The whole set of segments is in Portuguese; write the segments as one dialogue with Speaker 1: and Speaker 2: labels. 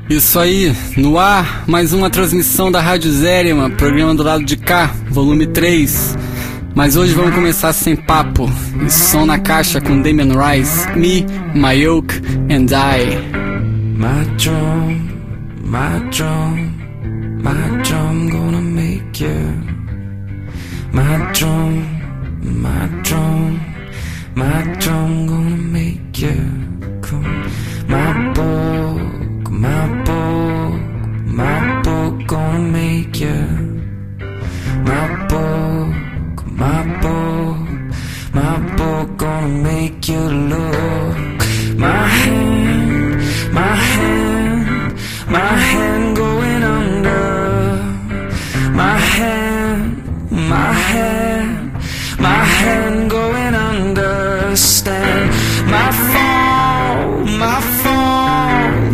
Speaker 1: Isso aí, no ar, mais uma transmissão da Rádio Zérima, programa do lado de cá, volume 3. Mas hoje vamos começar sem papo, e som na caixa com Damien Rice, Me, My Yoke and I.
Speaker 2: My drum, my drum, my drum gonna make you. My drum, my drum, my drum gonna make you come. My book, my book, my book gonna make you. My book, my book, my book gonna make you look. My hand, my hand, my hand going under. My hand, my hand, my hand going under. Stand my fall, my fall,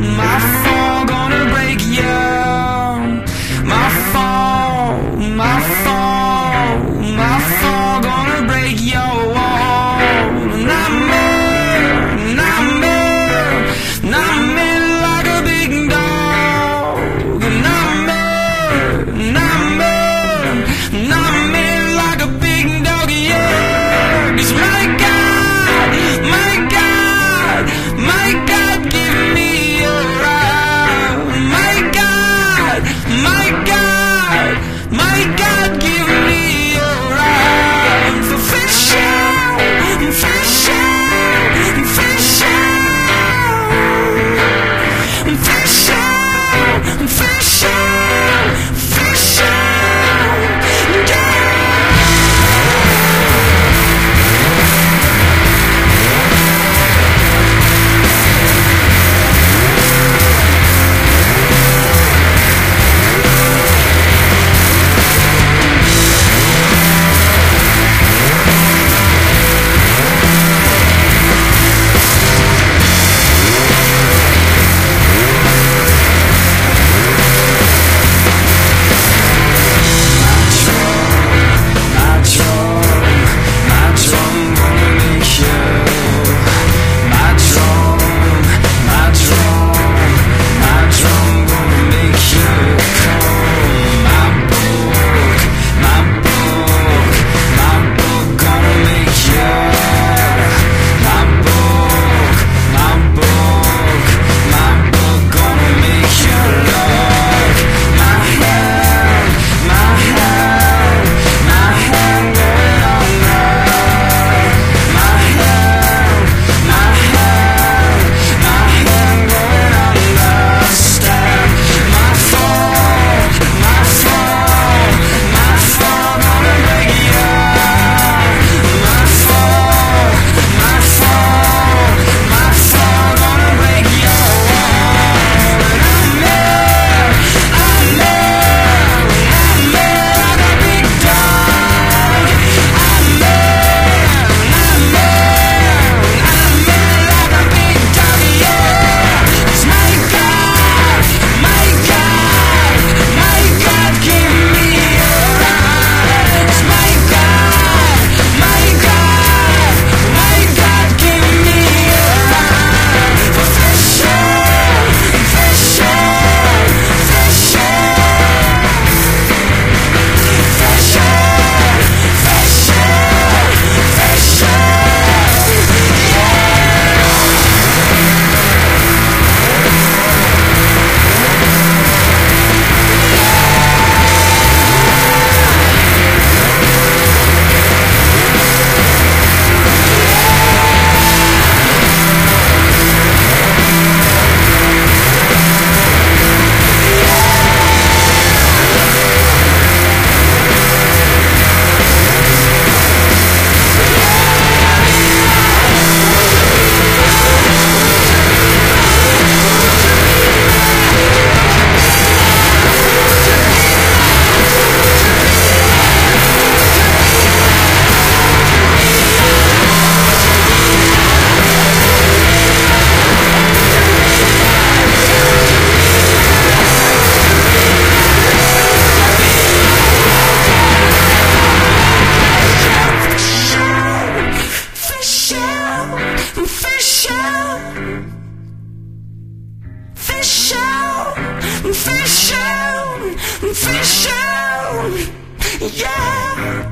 Speaker 2: yeah.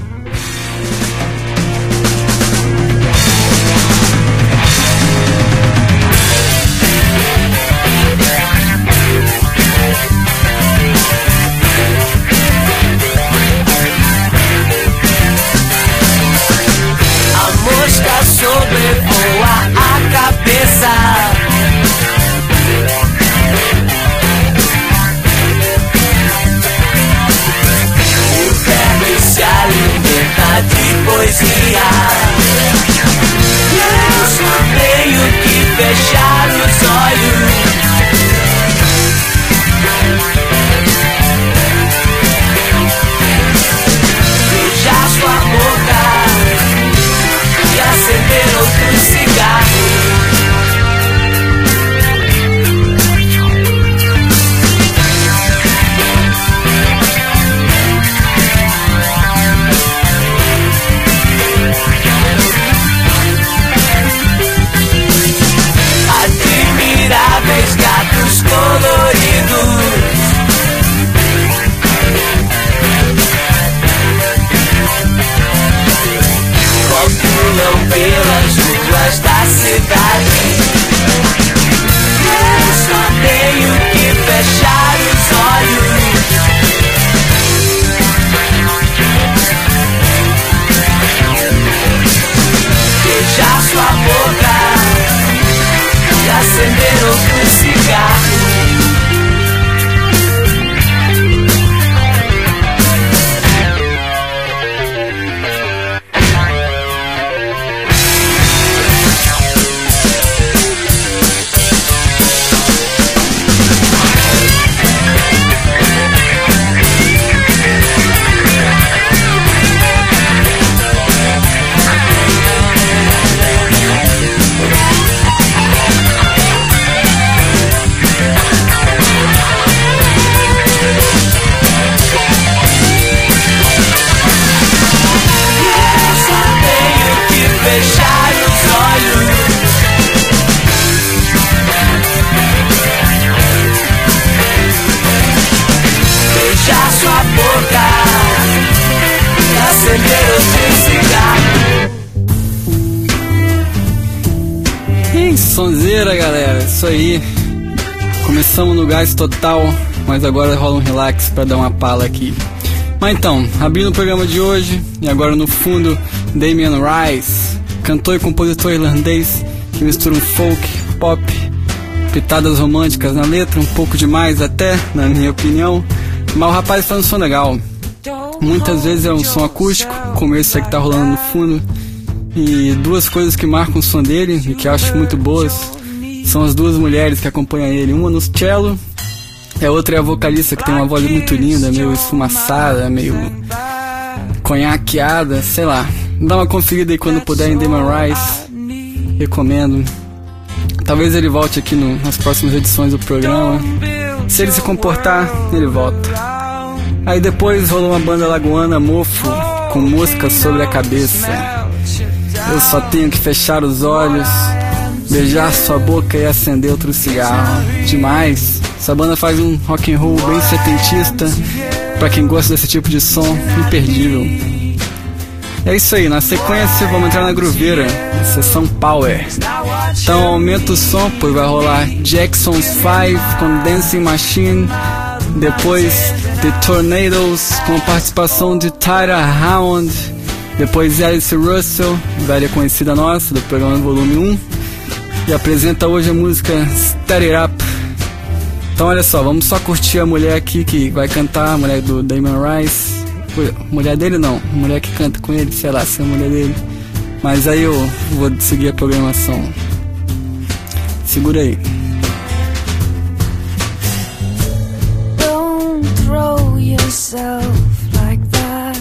Speaker 2: A mosca sobrevoa a cabeça. Se alimenta de poesia. Eu só tenho que fechar os olhos. Beijar sua boca e acender outro cigarro. Admiráveis gatos coloridos rotulam pelas ruas da cidade. Eu só tenho que fechar os olhos. Beijar sua boca e acender outro cigarro. Fechar os olhos. Beijar sua boca e acender o seu cigarro.
Speaker 1: Ih, sonzeira, galera, isso aí. Começamos no gás total, mas agora rola um relax pra dar uma pala aqui. Mas então, abrindo o programa de hoje, e agora no fundo, Damien Rice, cantor e compositor irlandês que mistura um folk, pop, pitadas românticas na letra, um pouco demais até, na minha opinião, mas o rapaz faz um som legal. Muitas vezes é um som acústico, como esse aí que tá rolando no fundo, e duas coisas que marcam o som dele e que eu acho muito boas são as duas mulheres que acompanham ele, uma no cello e a outra é a vocalista, que tem uma voz muito linda, meio esfumaçada, meio conhaqueada, sei lá. Dá uma conferida aí quando puder em Damien Rice, recomendo. Talvez ele volte aqui nas próximas edições do programa. Se ele se comportar, ele volta. Aí depois rolou uma banda lagoana, Mofo, com moscas sobre a cabeça. Eu só tenho que fechar os olhos, beijar sua boca e acender outro cigarro. Demais. Essa banda faz um rock and roll bem setentista, pra quem gosta desse tipo de som, imperdível. É isso aí, na sequência vamos entrar na grooveira, sessão Power. Então aumenta o som, pois vai rolar Jackson's 5 com Dancing Machine. Depois The Tornadoes com participação de Tyra Hound. Depois Alice Russell, velha conhecida nossa, do programa Volume 1. E apresenta hoje a música Steady It Up. Então olha só, vamos só curtir a mulher aqui que vai cantar, a mulher do Damien Rice. Mulher dele não, mulher que canta com ele, sei lá se é a mulher dele. Mas aí eu vou seguir a programação. Segura aí.
Speaker 3: Don't throw yourself like that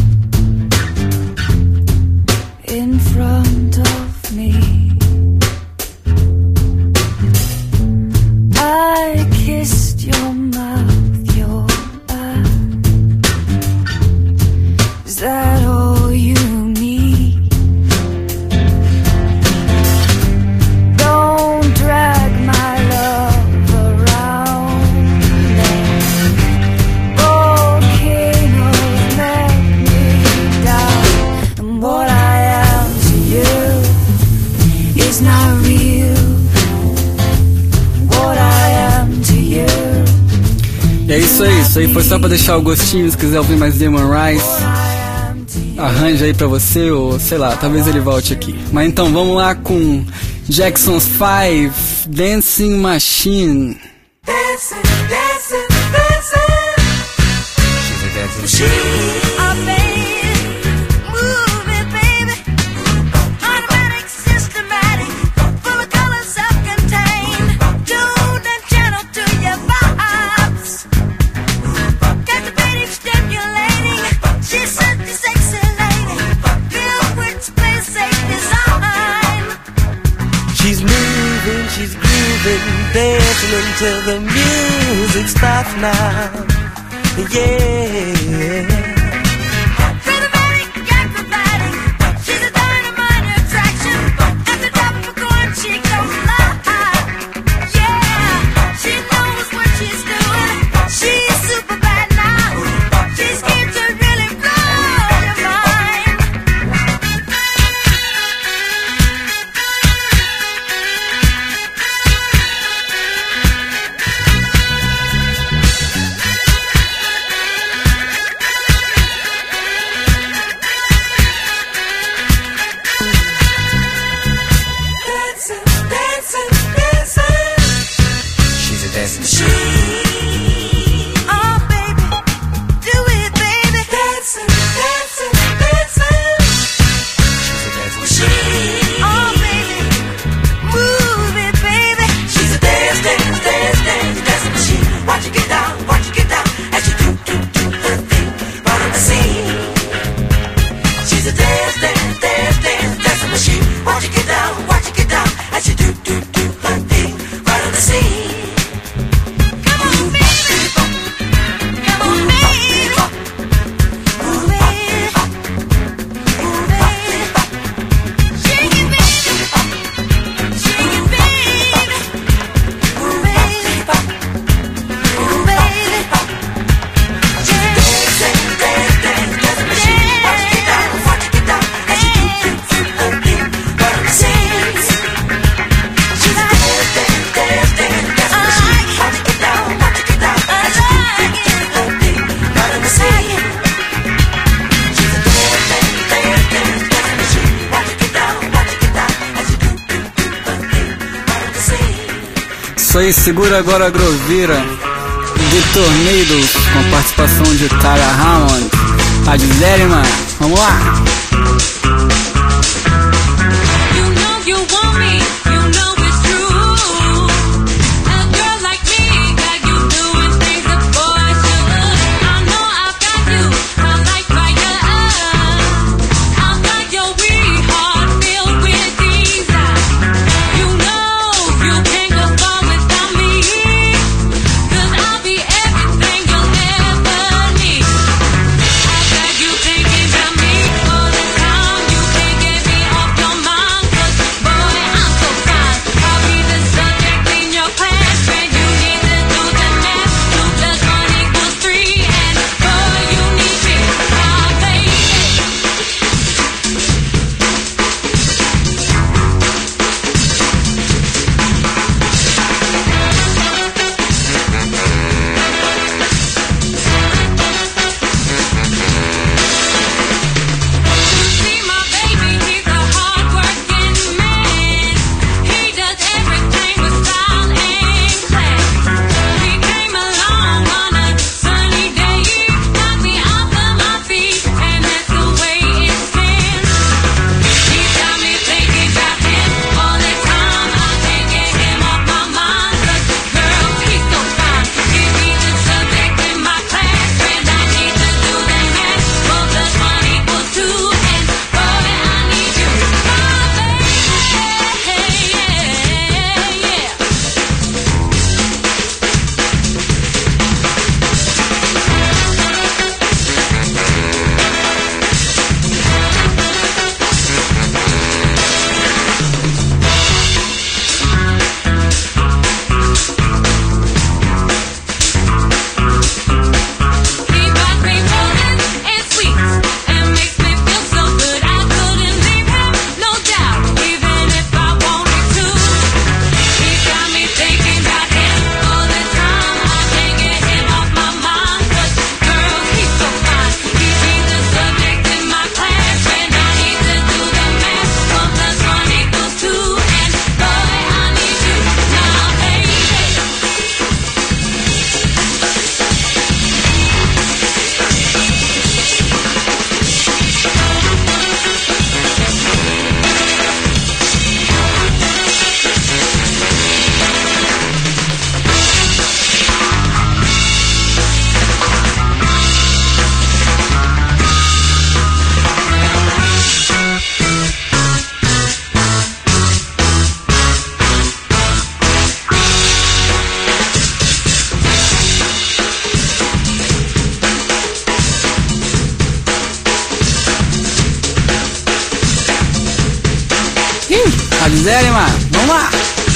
Speaker 3: in front of me. I kissed your mouth, your back. Is that all you need? Don't drag my love around
Speaker 1: E é isso aí foi só pra deixar o gostinho. Se quiser ouvir mais Damon Rice, arranja aí pra você, ou sei lá, talvez ele volte aqui. Mas então vamos lá com Jackson's 5, Dancing Machine.
Speaker 2: Dancing, dancing, dancing. She's a dancing machine.
Speaker 3: Oh, baby, move it, baby. Automatic, systematic, full of colors self-contained. Tuned and channeled to your vibes. Captivating, stimulating. She's such a sexy lady. Filled with space, safe design.
Speaker 2: She's moving, she's grooving, dancing until the music stops now. Yeah.
Speaker 3: Rhythmatic, acrobatic. She's a dynamite attraction. At the top of a chord, she goes live. Yeah, she knows what she's doing. She's super bad now. She's here to really blow your mind.
Speaker 2: Dancing, dancing, dancing. She's a dancing machine.
Speaker 3: Oh, baby, do it, baby.
Speaker 2: Dancing, dancing, dancing. She's a dancing machine.
Speaker 3: Oh, baby, move it, baby.
Speaker 2: She's a dance, dance, dance, dance, dancing machine. Watch it get down as she do her thing right on the scene. She's a dance, dance, dance, dance, dancing machine. Watch it get down as she do her thing right on the scene.
Speaker 3: Come on, baby. Come on, baby. Move it. Move it. Shake it, baby. Shake it, baby. Move it. Move it.
Speaker 2: Dancing, dance, dance, dancing machine. Watch it get down as she do her thing right on the scene. She's a dance, dance, dance, dance, dancing machine. Watch it get down as she do her thing right on the scene. She's a dance, dance, dance, dance, dancing machine. Watch it get down as she do her thing right on the scene.
Speaker 1: Isso aí, segura agora a Grovira de Tornadoes, com participação de Tara Hammond. Rádio Zérima, vamos lá!
Speaker 4: You know you want me, you know it's true. A girl like me got you doing things that boys should. I know I've got you, I'm like fire. I've got your weak heart filled with desire. You know you can't go far without me, 'cause I'll be everything you'll ever need. I've got you thinking about me all the time. You can't get me off your mind, 'cause boy, I'm
Speaker 1: Rádio Zérima, vamos lá!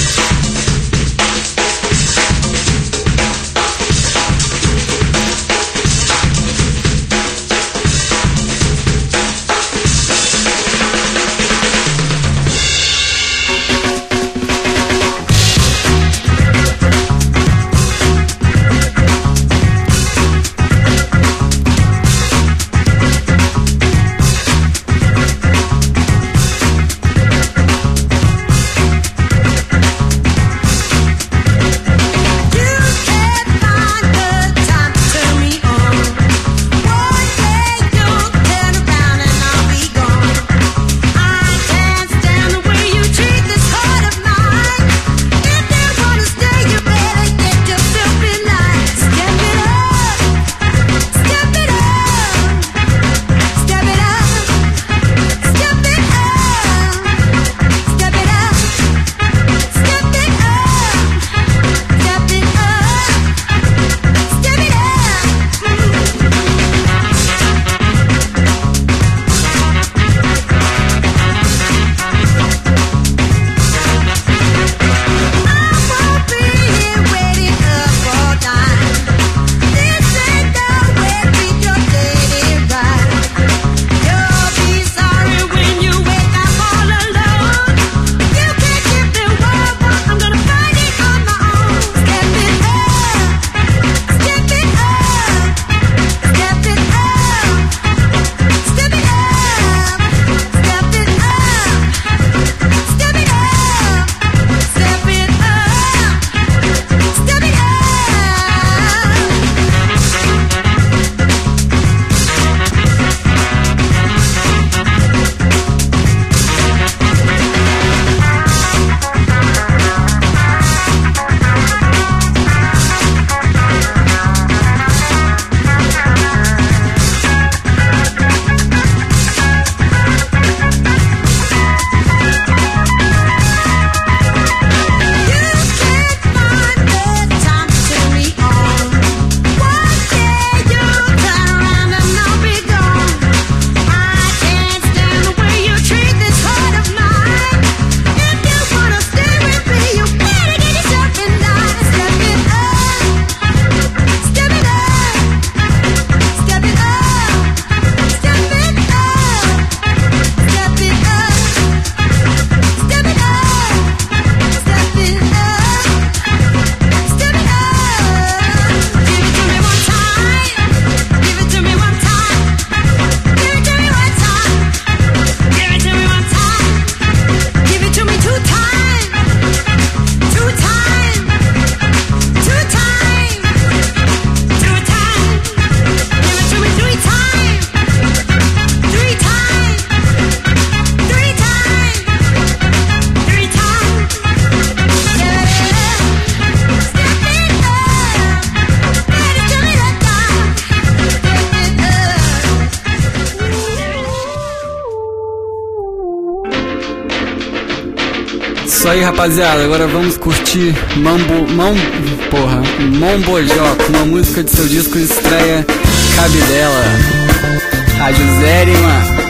Speaker 1: Isso aí, rapaziada, agora vamos curtir Mombojoc, uma música de seu disco de estreia, Cabe Dela, Rádio Zérima.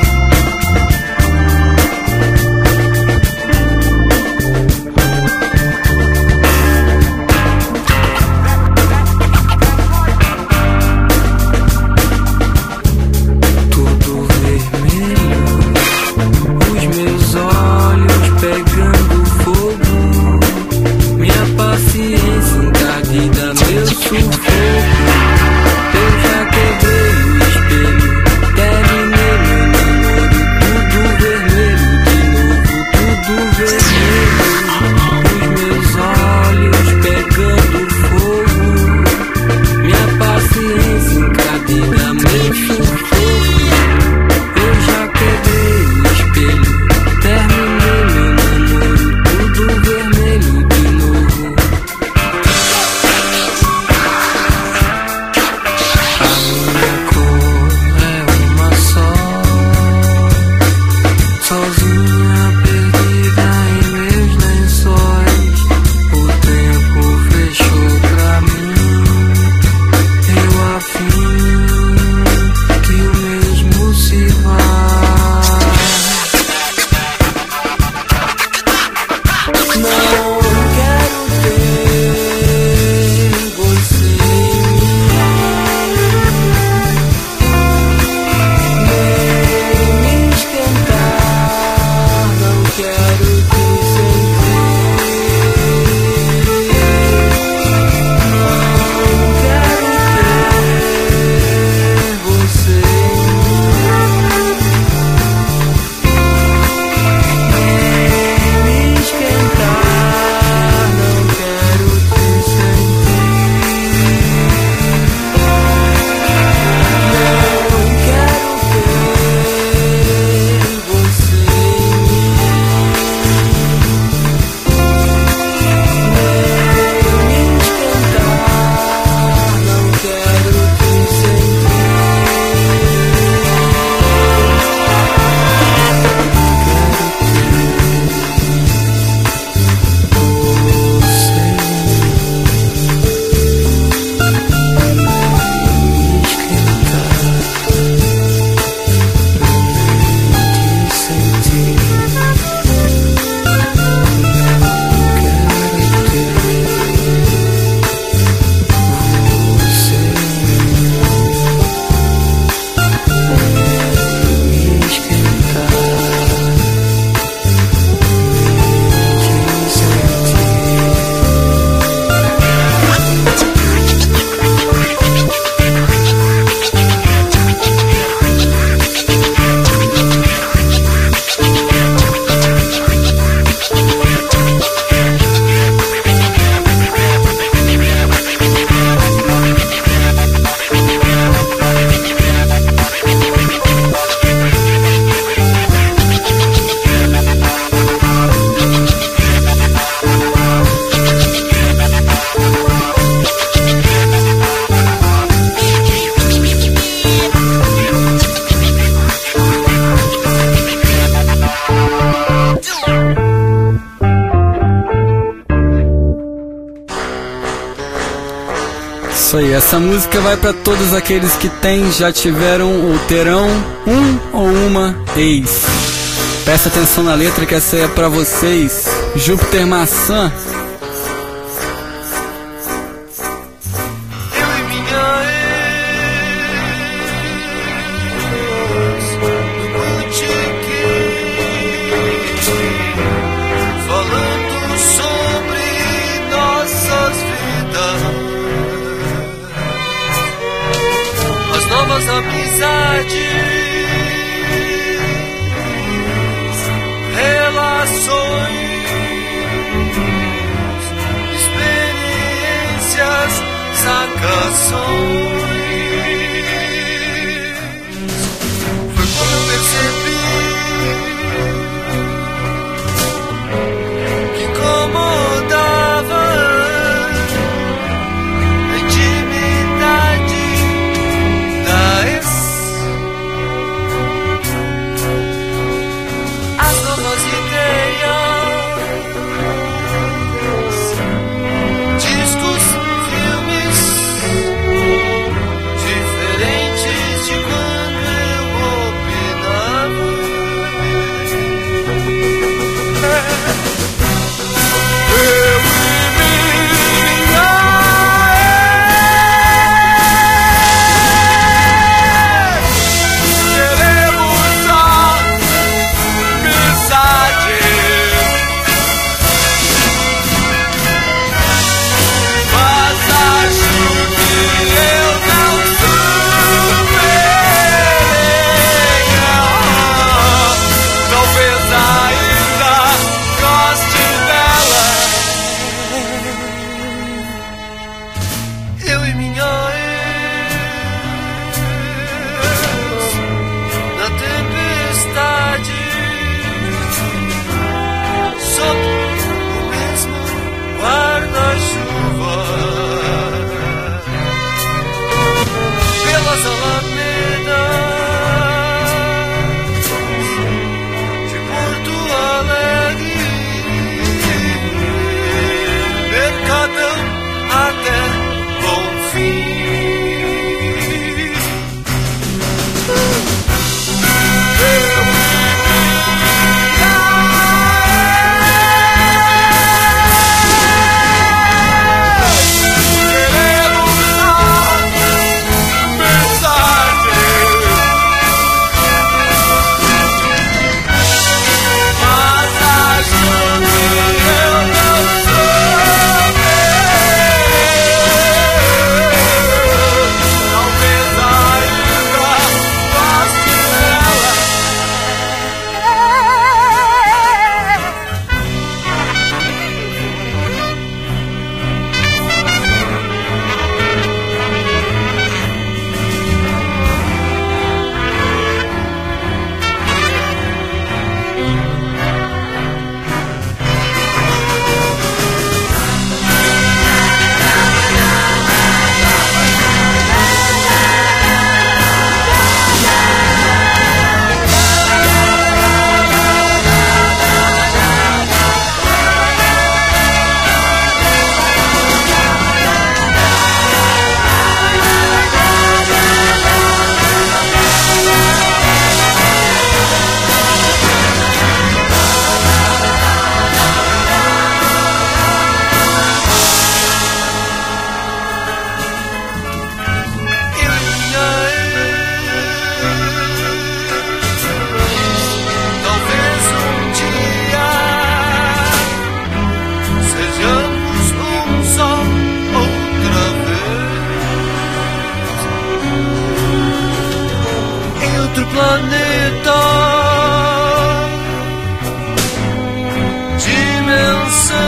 Speaker 1: Isso aí, essa música vai pra todos aqueles que têm, já tiveram ou terão um ou uma ex. Presta atenção na letra que essa é pra vocês. Júpiter Maçã.
Speaker 5: Eu e minha ex no botequim, falando sobre nossas vidas, as novas amizades, relações, experiências, sacações. Foi quando eu percebi que incomodava a intimidade da ex. As novas ideias, discos, filmes, diferentes de quando eu opinava. Eu e minha ex queremos só amizade, mas acho que eu não superei. Talvez ainda goste dela. Eu e minha ex na tempestade, sob o mesmo guarda-chuva, pelas alamedas de Porto Alegre, Mercadão até Bonfim. Talvez um dia sejamos um só outra vez em outro planeta, dimensão,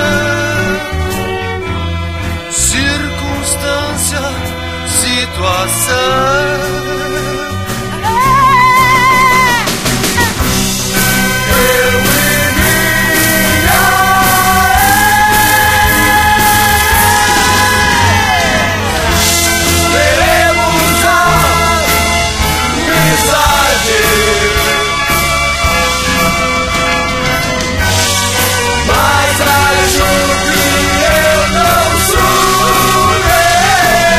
Speaker 5: circunstância, situação. Mas acho que eu não sou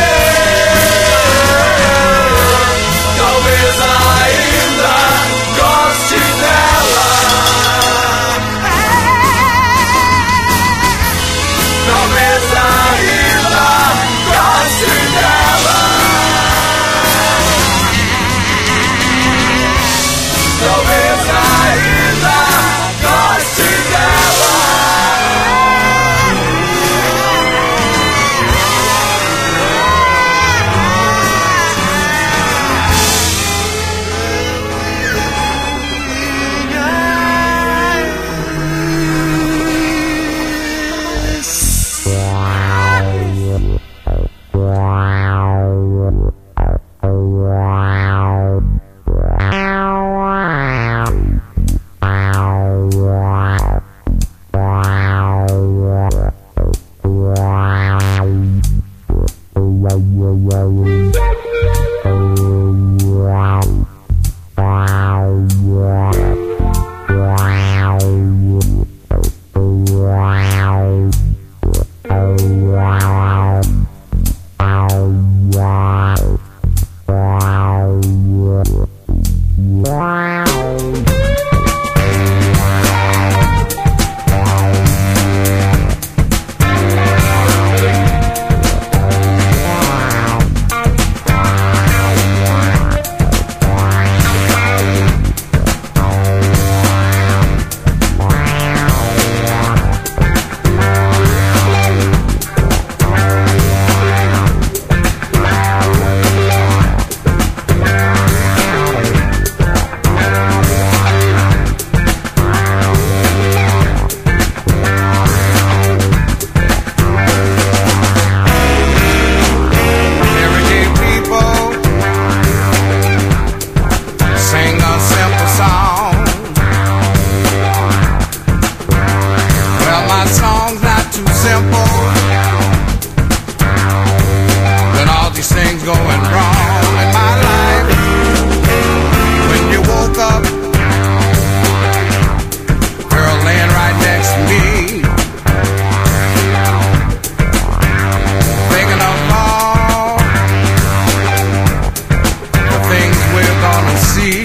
Speaker 5: Everyday people sing a simple song. Well, my song's not too simple. With all these things going wrong in my life, when you woke up, girl laying right next to me, thinking of all the things we're gonna see.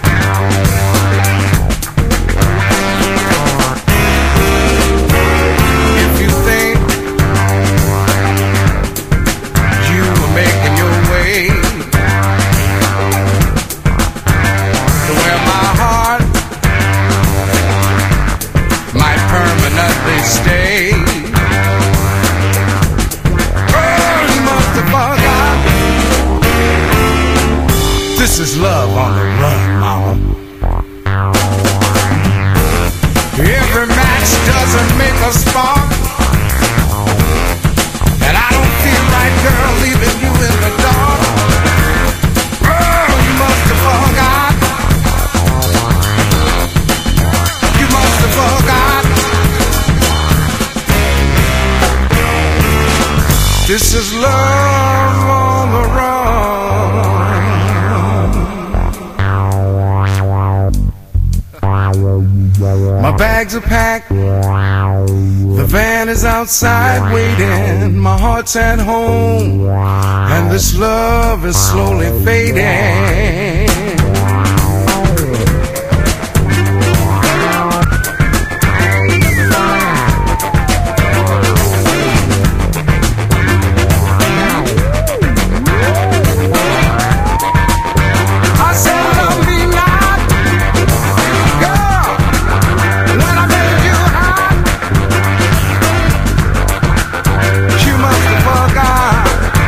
Speaker 5: If you think you were making your way to where my heart might permanently stay, girl, you must have forgot. This is love on the run, mama. Every match doesn't make a spark, and I don't feel right, girl, leaving you in the dark. Girl, you must have forgot. You must have forgot. This is love on the run. My bags are packed, the van is outside waiting, my heart's at home, and this love is slowly fading. I said, love me not, girl, when I made you hot. You must have forgot.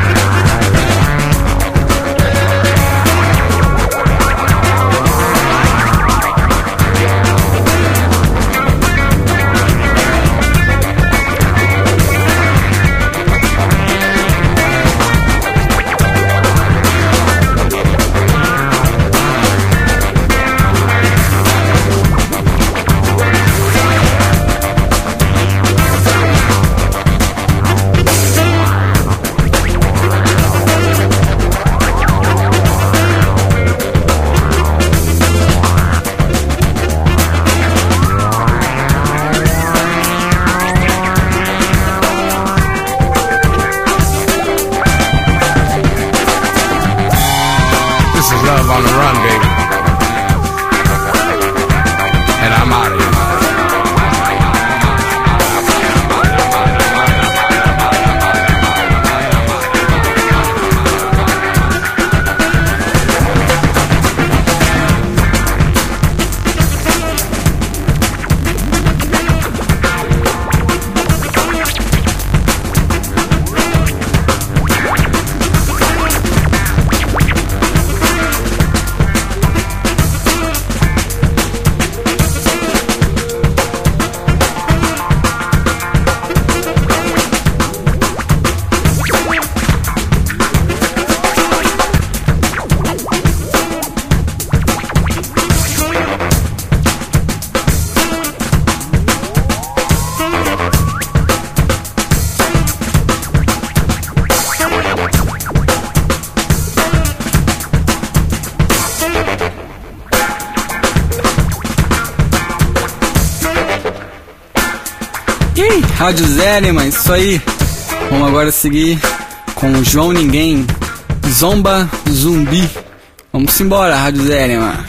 Speaker 5: This is love on the run, baby. And I'm out of here.
Speaker 1: Rádio Zérima, isso aí. Vamos agora seguir com o João Ninguém, Zomba Zumbi. Vamos embora, Rádio Zérima.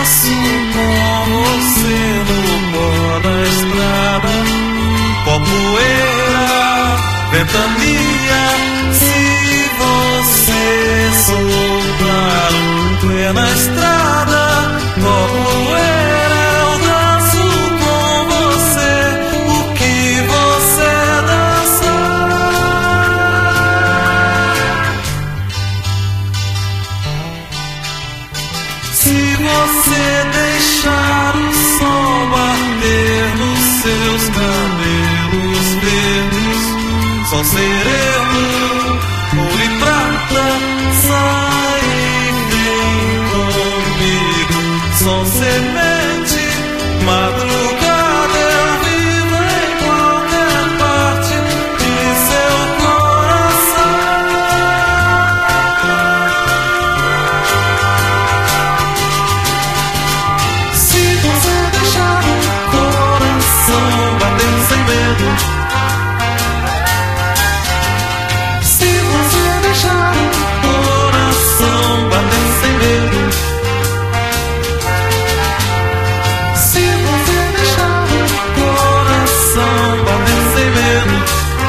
Speaker 6: danço com você no pó da estrada, pó, poeira, ventania. Se você soltar o pé na estrada, pó, poeira, eu danço com você o que você dançar. Se você deixar o sol bater nos seus cabelos verdes, sol sereno, ouro e prata, sai e vem comigo. Sol semente, madrugada, eu vivo em qualquer parte de seu coração. Se você deixar o coração bater sem medo, se você deixar o coração bater sem medo, se você deixar o coração bater sem medo,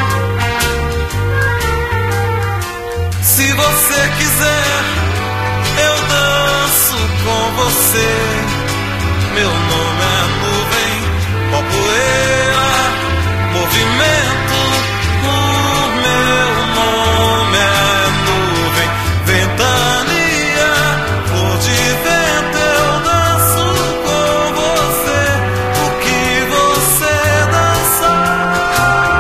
Speaker 6: se você quiser, eu danço com você. Meu nome é nuvem, pó, poeira, movimento. O meu nome é nuvem, ventania, flor de vento. Eu danço com você o que você dançar.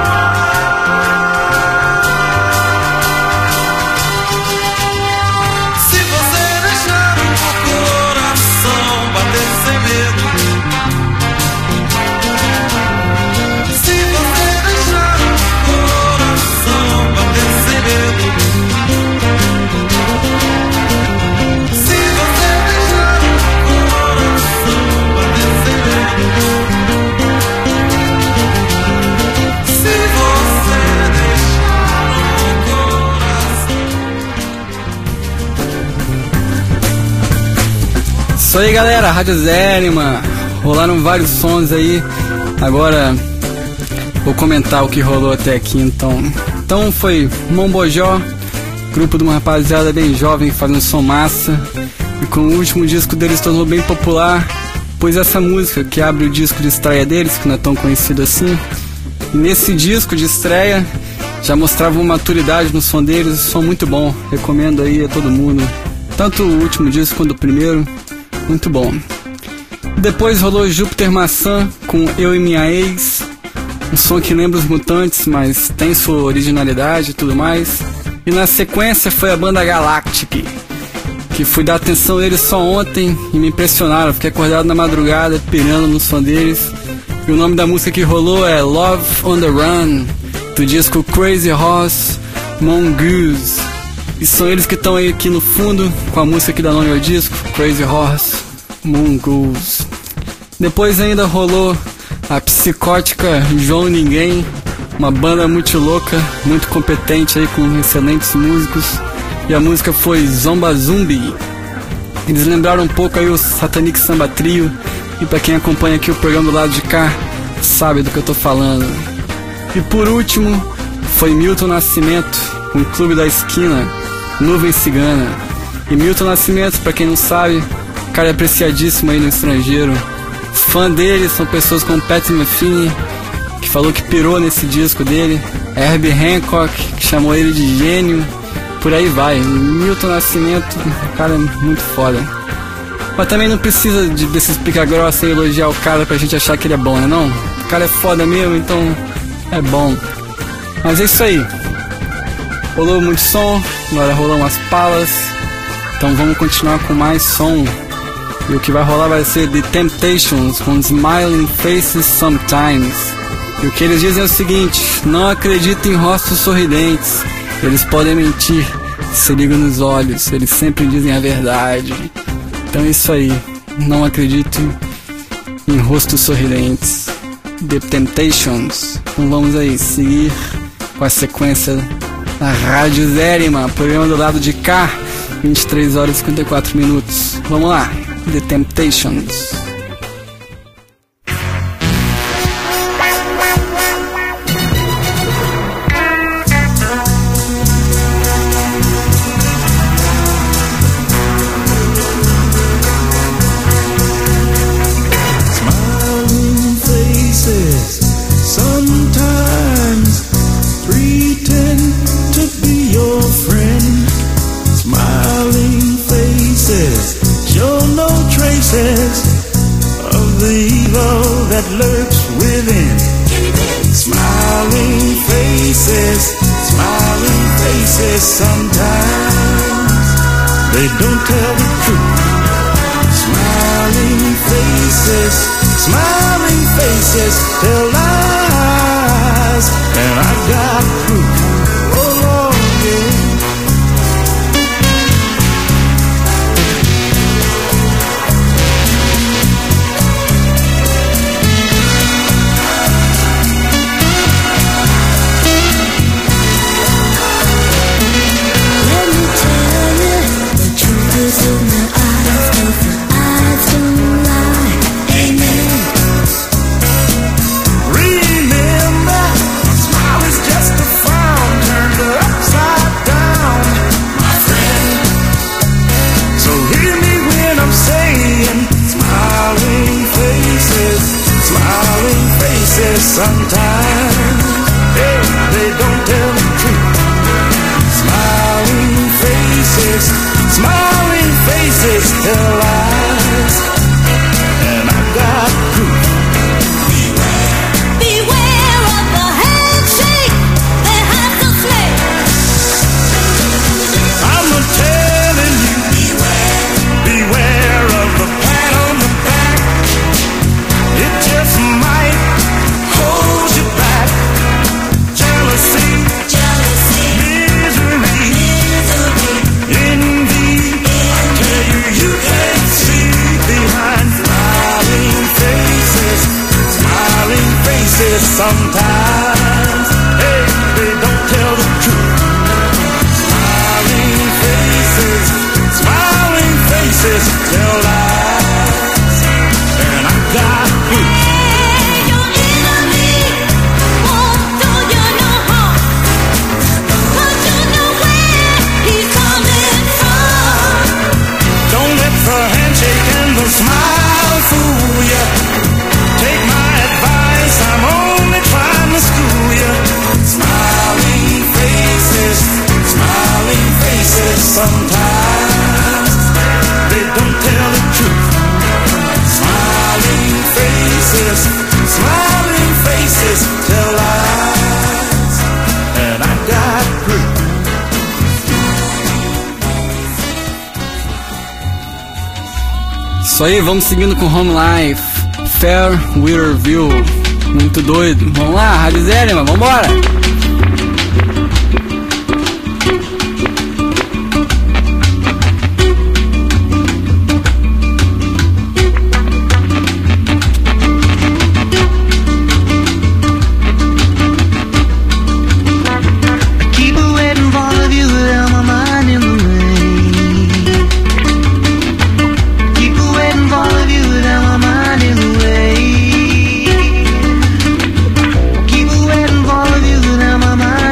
Speaker 6: Se você deixar o coração bater sem medo, se você deixar o coração bater sem medo, se você deixar o coração bater sem medo, se você deixar o coração.
Speaker 1: Isso aí, galera, Rádio Zérima. Rolaram vários sons aí. Agora vou comentar o que rolou até aqui, então. Então foi Mombojó, grupo de uma rapaziada bem jovem fazendo som massa. E com o último disco deles tornou bem popular, pois essa música que abre o disco de estreia deles, que não é tão conhecido assim, e nesse disco de estreia já mostrava uma maturidade no som deles, um som muito bom. Recomendo aí a todo mundo, tanto o último disco quanto o primeiro, muito bom. Depois rolou Júpiter Maçã com Eu e Minha Ex, um som que lembra os Mutantes, mas tem sua originalidade e tudo mais. E na sequência foi a banda Galactic, que fui dar atenção a eles só ontem e me impressionaram. Fiquei acordado na madrugada, pirando no som deles. E o nome da música que rolou é Love on the Run, do disco Crazy Horse Mongoose. E são eles que estão aí aqui no fundo com a música que dá nome ao disco, Crazy Horse Mongoose. Depois ainda rolou a psicótica João Ninguém, uma banda muito louca, muito competente aí, com excelentes músicos. E a música foi Zomba Zumbi. Eles lembraram um pouco aí o Satanic Samba Trio. E pra quem acompanha aqui o programa do lado de cá, sabe do que eu tô falando. E por último foi Milton Nascimento, com o Clube da Esquina, Nuvem Cigana. E Milton Nascimento, pra quem não sabe, cara é apreciadíssimo aí no estrangeiro. Fã dele são pessoas como Pat Metheny, que falou que pirou nesse disco dele, Herbie Hancock, que chamou ele de gênio, por aí vai. Milton Nascimento, cara é muito foda. Mas também não precisa desses pica-grossa e elogiar o cara pra gente achar que ele é bom, né não? O cara é foda mesmo, então é bom. Mas é isso aí. Rolou muito som, agora rolou umas palas. Então vamos continuar com mais som. E o que vai rolar vai ser The Temptations com Smiling Faces Sometimes. E o que eles dizem é o seguinte: não acredita em rostos sorridentes, eles podem mentir, se liga nos olhos, eles sempre dizem a verdade. Então é isso aí, não acredito em rostos sorridentes. The Temptations. Então vamos aí seguir com a sequência da Rádio Zérima, programa do lado de cá, 23 horas e 54 minutos. Vamos lá. The Temptations.
Speaker 6: Smiling faces sometimes pretend to be your friend. Smiling faces show no traces of the evil that lurks within. Smiling faces sometimes they don't tell the truth. Smiling faces tell lies, and I've got proof. Oh Lord, yeah.
Speaker 3: Let me tell you, the truth is in the eyes, 'cause the eyes don't lie. Amen.
Speaker 6: Remember, a smile is just a frown turned upside down, my friend. So hear me when I'm saying, smiling faces sometimes, hey, they don't tell the truth. Smiling faces tell lies, and I've got proof.
Speaker 3: Beware of the handshake that has the snake.
Speaker 6: I'm telling you, beware of the pat on the back. It just might hold you back. Jealousy, misery, envy. I tell you, you can't see behind smiling faces sometimes. Hey, they don't tell the truth. Smiling faces tell lies, and I got proof.
Speaker 3: Your enemy won't do you no harm, 'cause you know where he's coming from.
Speaker 6: Don't let the handshake and the smile fool you. Take my advice, I'm only trying to school you. Smiling faces sometimes they don't tell the truth. Smiling faces tell lies, and I got proof.
Speaker 1: Isso aí, vamos seguindo com Home Life, Fair Weather View, muito doido. Vamos lá, Rádio Zérima, vambora!
Speaker 7: Keep a waiting for the view without my mind in the rain. Keep a waiting for the view without my mind in the rain. Keep a waiting for the view without my mind.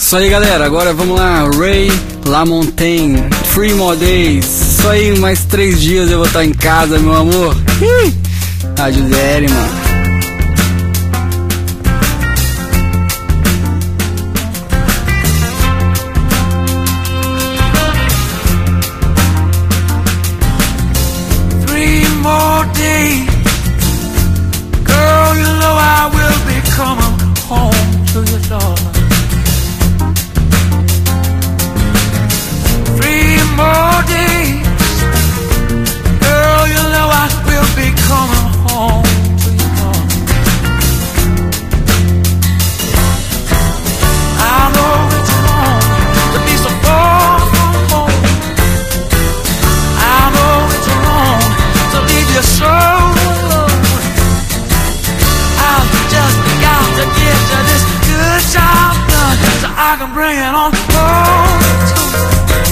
Speaker 1: Isso aí, galera, agora vamos lá. Ray LaMontagne, 3 More Days. Isso aí, mais 3 dias eu vou estar em casa, meu amor. Rádio Zérima.
Speaker 6: More day, girl, you know I will be coming home to your daughter. 3 more days, girl, you know I will be coming home to your daughter. I know it's wrong to be so far from home. I know it's wrong to leave you so alone. I've just got to get you this good job done, so I can bring it on home to you.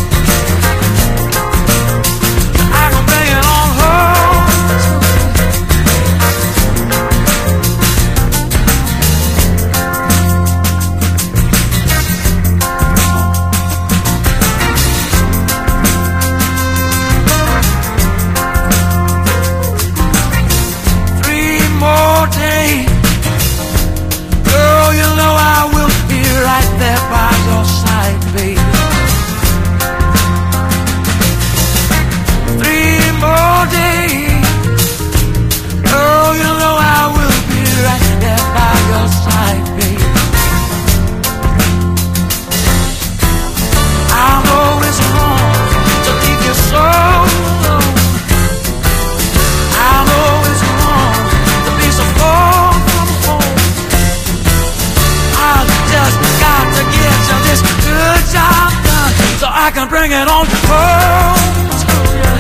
Speaker 6: So I can bring it on home day. Girl, you know I will be right there by your side, baby. 3 more days. Girl, you know I will be right there by your side, baby. I know it's wrong to leave you so alone. I know it's wrong to be so far from home. I've just got to get you this good job done, so I can bring it on home to you.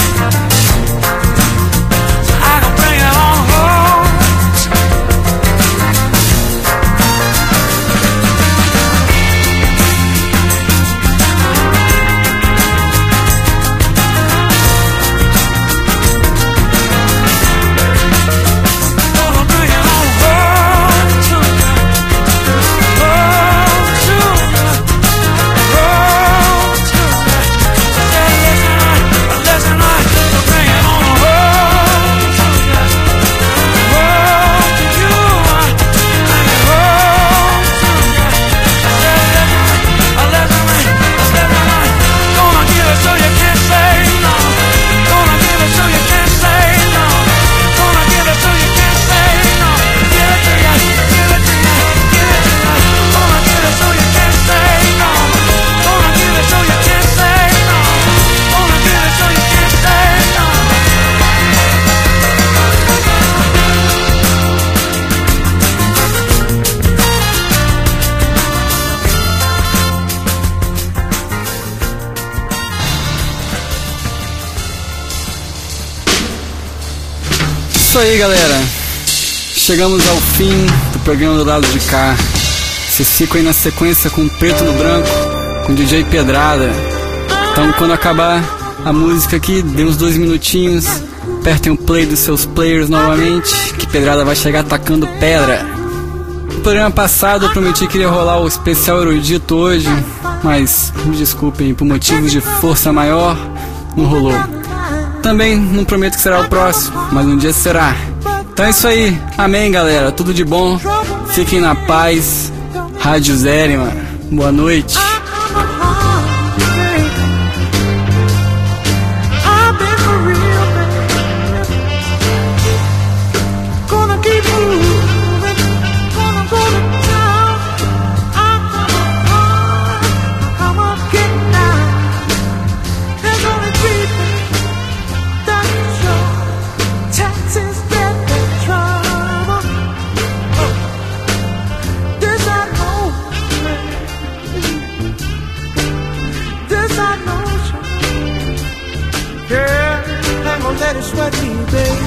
Speaker 6: So I can bring it on home to you. Gonna bring it on home to you. Home to you. Home to you. Listen, gonna bring it on home to you. Home to you. Bring it home to you. Listen, gonna give it so you can't say no. Gonna give it so you can't say no. Gonna give it so you can't say no. Give it to you, give it to you, give it to you. Gonna give it so you can't say no. Gonna give it so you can't say no. Gonna give it so you can't say no.
Speaker 1: Isso aí, galera. Chegamos ao fim do programa do lado de cá. Vocês ficam aí na sequência com Preto no Branco, com DJ Pedrada. Então, quando acabar a música aqui, dê uns 2 minutinhos, apertem o play dos seus players novamente, que Pedrada vai chegar atacando pedra. No programa passado eu prometi que iria rolar o especial erudito hoje, mas me desculpem, por motivos de força maior, não rolou. Também não prometo que será o próximo, mas um dia será. Então é isso aí, amém, galera, tudo de bom, fiquem na paz. Rádio Zérima, boa noite.
Speaker 6: I've been for real, baby. Gonna keep moving. Gonna go to town. I'm gonna get down. There's only 3 things that can show. Taxes, death, and trouble. This I know. This I know. Girl, I'm gonna let it sweat me, baby.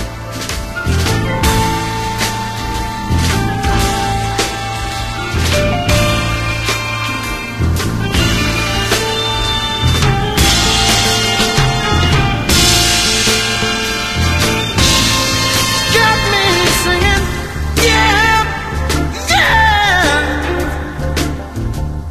Speaker 6: Got me singing, yeah, yeah.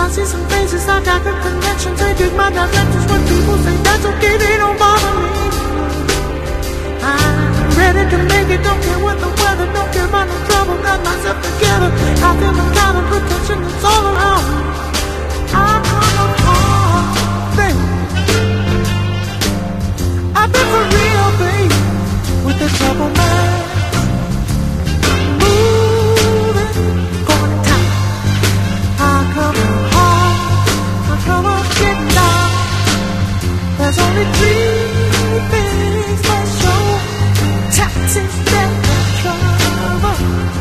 Speaker 6: I see some faces, I got good connections. They dig my directions. When people say that's okay, they don't bother me. I'm ready to make it, don't care what the weather, don't care about no trouble. Got myself together. I feel the kind of protection that's all around me. I come apart, baby. I've been for real, baby, with the trouble man. There's only three things for sure: taxes, death, and trouble.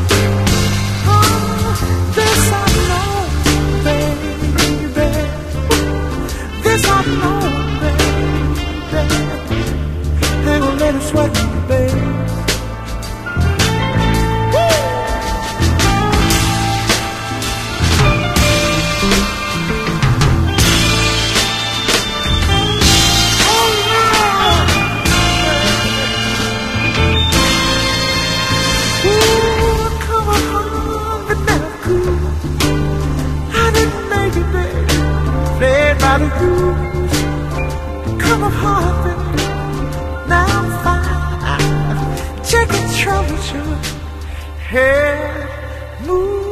Speaker 6: Oh, this I know, baby. This I know, baby. Ain't gonna let it sweat me, baby. Come up hard, baby. Now I'm fine. Check the temperature. Head move.